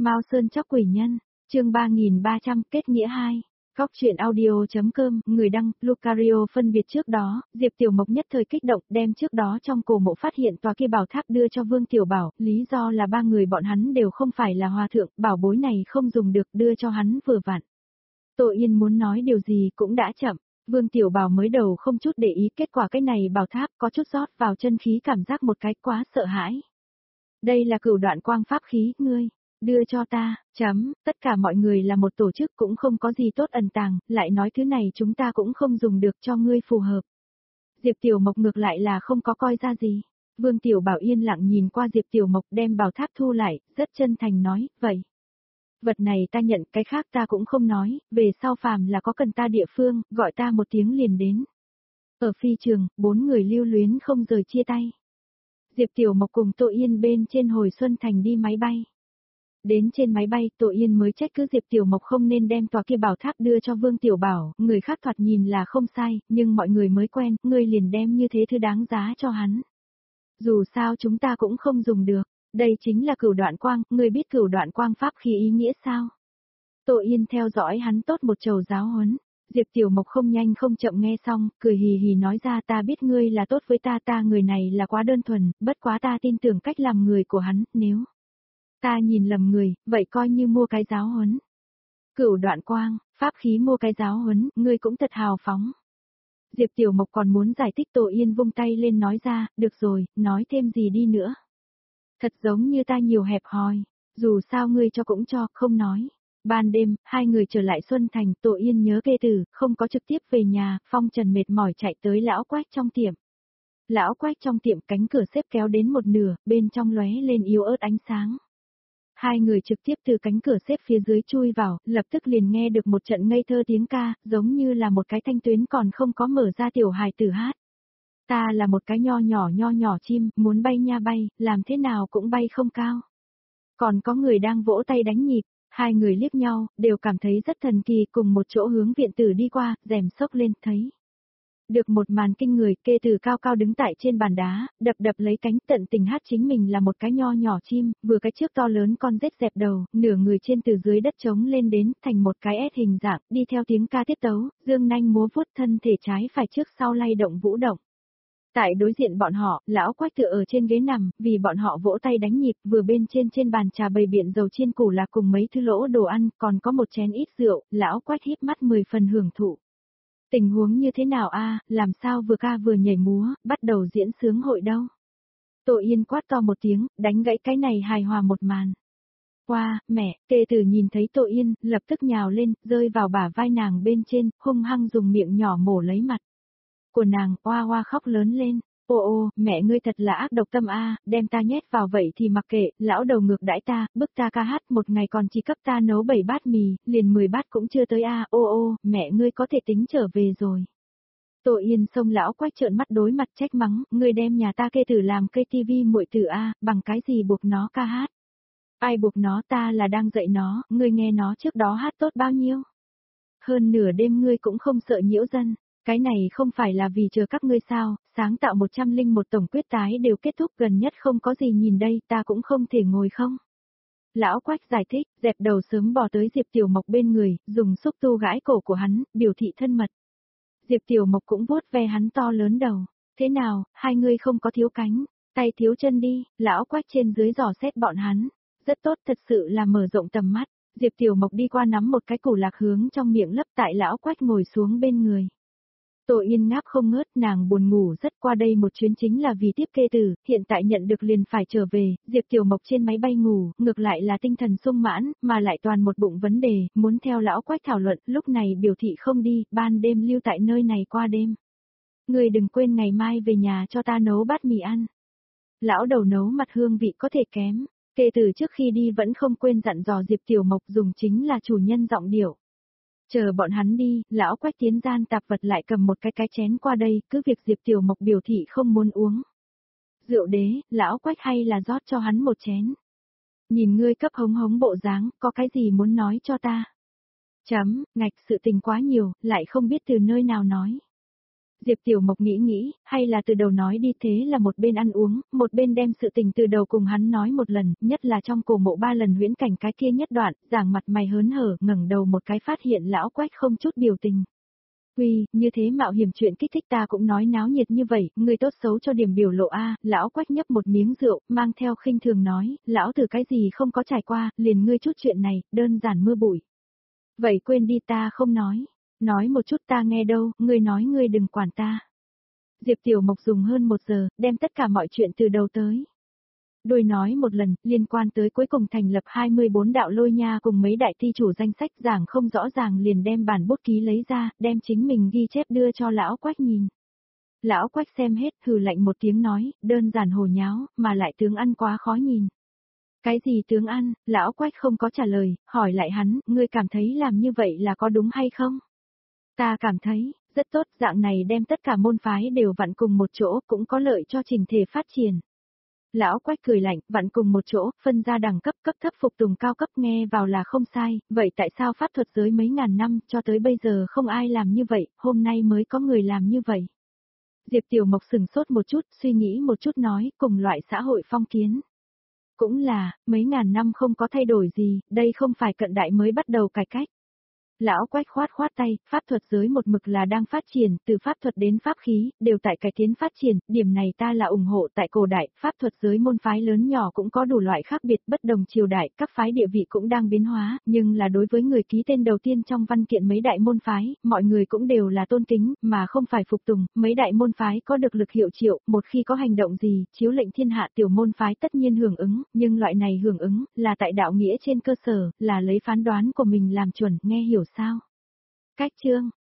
Mao Sơn Chóc Quỷ Nhân, chương 3300 kết nghĩa 2. Góc truyện audio.com, người đăng, Lucario phân biệt trước đó, Diệp Tiểu Mộc nhất thời kích động đem trước đó trong cổ mộ phát hiện tòa kia bảo tháp đưa cho Vương Tiểu Bảo, lý do là ba người bọn hắn đều không phải là hòa thượng, bảo bối này không dùng được đưa cho hắn vừa vặn. Tô Yên muốn nói điều gì cũng đã chậm, Vương Tiểu Bảo mới đầu không chút để ý kết quả cái này bảo tháp có chút rót vào chân khí cảm giác một cái quá sợ hãi. Đây là cửu đoạn quang pháp khí, ngươi đưa cho ta, tất cả mọi người là một tổ chức cũng không có gì tốt ẩn tàng, lại nói thứ này chúng ta cũng không dùng được cho ngươi phù hợp. Diệp Tiểu Mộc ngược lại là không có coi ra gì. Vương Tiểu Bảo yên lặng nhìn qua Diệp Tiểu Mộc đem bảo tháp thu lại, rất chân thành nói, vậy. Vật này ta nhận, cái khác ta cũng không nói, về sau phàm là có cần ta địa phương, gọi ta một tiếng liền đến. Ở phi trường, 4 người lưu luyến không rời chia tay. Diệp Tiểu Mộc cùng Tô Yên bên trên hồi Xuân Thành đi máy bay. Đến trên máy bay, Tô Yên mới trách cứ Diệp Tiểu Mộc không nên đem tòa kia bảo tháp đưa cho Vương Tiểu Bảo, người khác thoạt nhìn là không sai, nhưng mọi người mới quen, ngươi liền đem như thế thứ đáng giá cho hắn. Dù sao chúng ta cũng không dùng được, đây chính là cửu đoạn quang, ngươi biết cửu đoạn quang pháp khí ý nghĩa sao? Tô Yên theo dõi hắn tốt một trầu giáo huấn. Diệp Tiểu Mộc không nhanh không chậm nghe xong, cười hì hì nói ra ta biết ngươi là tốt với ta người này là quá đơn thuần, bất quá ta tin tưởng cách làm người của hắn, nếu ta nhìn lầm người, vậy coi như mua cái giáo huấn. Cửu đoạn quang, pháp khí mua cái giáo huấn, ngươi cũng thật hào phóng. Diệp Tiểu Mộc còn muốn giải thích, Tô Yên vung tay lên nói ra, được rồi, nói thêm gì đi nữa. Thật giống như ta nhiều hẹp hòi, dù sao ngươi cho cũng cho, không nói. Ban đêm, hai người trở lại Xuân Thành, Tô Yên nhớ kê tử, không có trực tiếp về nhà, Phong Trần mệt mỏi chạy tới lão Quách trong tiệm. Lão Quách trong tiệm cánh cửa xếp kéo đến một nửa, bên trong lóe lên yếu ớt ánh sáng. Hai người trực tiếp từ cánh cửa xếp phía dưới chui vào, lập tức liền nghe được một trận ngây thơ tiếng ca, giống như là một cái thanh tuyến còn không có mở ra tiểu hài tử hát. Ta là một cái nho nhỏ chim, muốn bay nha bay, làm thế nào cũng bay không cao. Còn có người đang vỗ tay đánh nhịp, hai người liếc nhau, đều cảm thấy rất thần kỳ, cùng một chỗ hướng viện tử đi qua, rèm xốc lên, thấy. Được một màn kinh người, kê tử cao cao đứng tại trên bàn đá, đập lấy cánh, tận tình hát chính mình là một cái nho nhỏ chim, vừa cái trước to lớn con rết dẹp đầu, nửa người trên từ dưới đất trống lên đến, thành một cái S hình dạng, đi theo tiếng ca tiết tấu, dương nanh múa vuốt, thân thể trái phải trước sau lay động vũ động. Tại đối diện bọn họ, lão Quách tựa ở trên ghế nằm, vì bọn họ vỗ tay đánh nhịp, vừa bên trên bàn trà bày biện dầu chiên củ lạc cùng mấy thứ lỗ đồ ăn, còn có một chén ít rượu, lão Quách híp mắt 10 phần hưởng thụ. Tình huống như thế nào a, làm sao vừa ca vừa nhảy múa, bắt đầu diễn sướng hội đâu. Tô Yên quát to một tiếng, đánh gãy cái này hài hòa một màn. Qua, mẹ, kê tử nhìn thấy Tô Yên, lập tức nhào lên, rơi vào bả vai nàng bên trên, hung hăng dùng miệng nhỏ mổ lấy mặt của nàng, oa khóc lớn lên. Ô, mẹ ngươi thật là ác độc tâm a, đem ta nhét vào vậy thì mặc kệ, lão đầu ngược đãi ta, bức ta ca hát một ngày còn chỉ cấp ta nấu 7 bát mì, liền 10 bát cũng chưa tới a, ô, mẹ ngươi có thể tính trở về rồi. Tô Yên xông lão Quách trợn mắt đối mặt trách mắng, ngươi đem nhà ta kê tử làm cây tivi muội tử a, bằng cái gì buộc nó ca hát? Ai buộc nó, ta là đang dạy nó, ngươi nghe nó trước đó hát tốt bao nhiêu? Hơn nửa đêm ngươi cũng không sợ nhiễu dân. Cái này không phải là vì chờ các ngươi sao, sáng tạo 101 tổng quyết tái đều kết thúc, gần nhất không có gì nhìn đây, ta cũng không thể ngồi không. Lão Quách giải thích, dẹp đầu sớm bò tới Diệp Tiểu Mộc bên người, dùng xúc tu gãi cổ của hắn, biểu thị thân mật. Diệp Tiểu Mộc cũng vuốt ve hắn to lớn đầu, thế nào, hai ngươi không có thiếu cánh, tay thiếu chân đi, lão Quách trên dưới dò xét bọn hắn, rất tốt, thật sự là mở rộng tầm mắt. Diệp Tiểu Mộc đi qua nắm một cái củ lạc hướng trong miệng lấp, tại lão Quách ngồi xuống bên người. Tô Yên ngáp không ngớt, nàng buồn ngủ rất, qua đây một chuyến chính là vì tiếp kê tử, hiện tại nhận được liền phải trở về, Diệp Tiểu Mộc trên máy bay ngủ, ngược lại là tinh thần sung mãn, mà lại toàn một bụng vấn đề, muốn theo lão Quách thảo luận, lúc này biểu thị không đi, ban đêm lưu tại nơi này qua đêm. Người đừng quên ngày mai về nhà cho ta nấu bát mì ăn. Lão đầu nấu mặt hương vị có thể kém, kê tử trước khi đi vẫn không quên dặn dò Diệp Tiểu Mộc dùng chính là chủ nhân giọng điệu. Chờ bọn hắn đi, lão Quách tiến gian tạp vật lại cầm một cái chén qua đây, cứ việc Diệp Tiểu Mộc biểu thị không muốn uống rượu đế, lão Quách hay là rót cho hắn một chén. Nhìn ngươi cấp hống bộ dáng, có cái gì muốn nói cho ta? Ngạch sự tình quá nhiều, lại không biết từ nơi nào nói. Diệp Tiểu Mộc nghĩ nghĩ, hay là từ đầu nói đi, thế là một bên ăn uống, một bên đem sự tình từ đầu cùng hắn nói một lần, nhất là trong cổ mộ 3 lần huyễn cảnh cái kia nhất đoạn, giảng mặt mày hớn hở, ngẩng đầu một cái phát hiện lão Quách không chút biểu tình. Uy, như thế mạo hiểm chuyện kích thích ta cũng nói náo nhiệt như vậy, người tốt xấu cho điểm biểu lộ a. Lão Quách nhấp một miếng rượu, mang theo khinh thường nói, lão từ cái gì không có trải qua, liền ngươi chút chuyện này, đơn giản mưa bụi. Vậy quên đi, ta không nói một chút ta nghe đâu, ngươi nói ngươi đừng quản ta. Diệp Tiểu Mộc dùng hơn 1 giờ, đem tất cả mọi chuyện từ đầu tới đuôi nói một lần, liên quan tới cuối cùng thành lập 24 đạo lôi nha cùng mấy đại thi chủ danh sách, giảng không rõ ràng liền đem bản bút ký lấy ra, đem chính mình ghi chép đưa cho lão Quách nhìn. Lão Quách xem hết, hừ lạnh một tiếng nói, đơn giản hồ nháo, mà lại tướng ăn quá khó nhìn. Cái gì tướng ăn? Lão Quách không có trả lời, hỏi lại hắn, ngươi cảm thấy làm như vậy là có đúng hay không? Ta cảm thấy, rất tốt, dạng này đem tất cả môn phái đều vặn cùng một chỗ, cũng có lợi cho trình thể phát triển. Lão Quách cười lạnh, vặn cùng một chỗ, phân ra đẳng cấp, cấp thấp phục tùng cao cấp, nghe vào là không sai, vậy tại sao pháp thuật giới mấy ngàn năm, cho tới bây giờ không ai làm như vậy, hôm nay mới có người làm như vậy? Diệp Tiểu Mộc sừng sốt một chút, suy nghĩ một chút nói, cùng loại xã hội phong kiến. Cũng là, mấy ngàn năm không có thay đổi gì, đây không phải cận đại mới bắt đầu cải cách. Lão Quách khoát tay, pháp thuật giới một mực là đang phát triển, từ pháp thuật đến pháp khí, đều tại cải tiến phát triển, điểm này ta là ủng hộ. Tại cổ đại, pháp thuật giới môn phái lớn nhỏ cũng có đủ loại khác biệt, bất đồng triều đại, các phái địa vị cũng đang biến hóa, nhưng là đối với người ký tên đầu tiên trong văn kiện mấy đại môn phái, mọi người cũng đều là tôn kính, mà không phải phục tùng, mấy đại môn phái có được lực hiệu triệu, một khi có hành động gì, chiếu lệnh thiên hạ tiểu môn phái tất nhiên hưởng ứng, nhưng loại này hưởng ứng, là tại đạo nghĩa trên cơ sở, là lấy phán đoán của mình làm chuẩn, nghe hiểu sao? Cách chương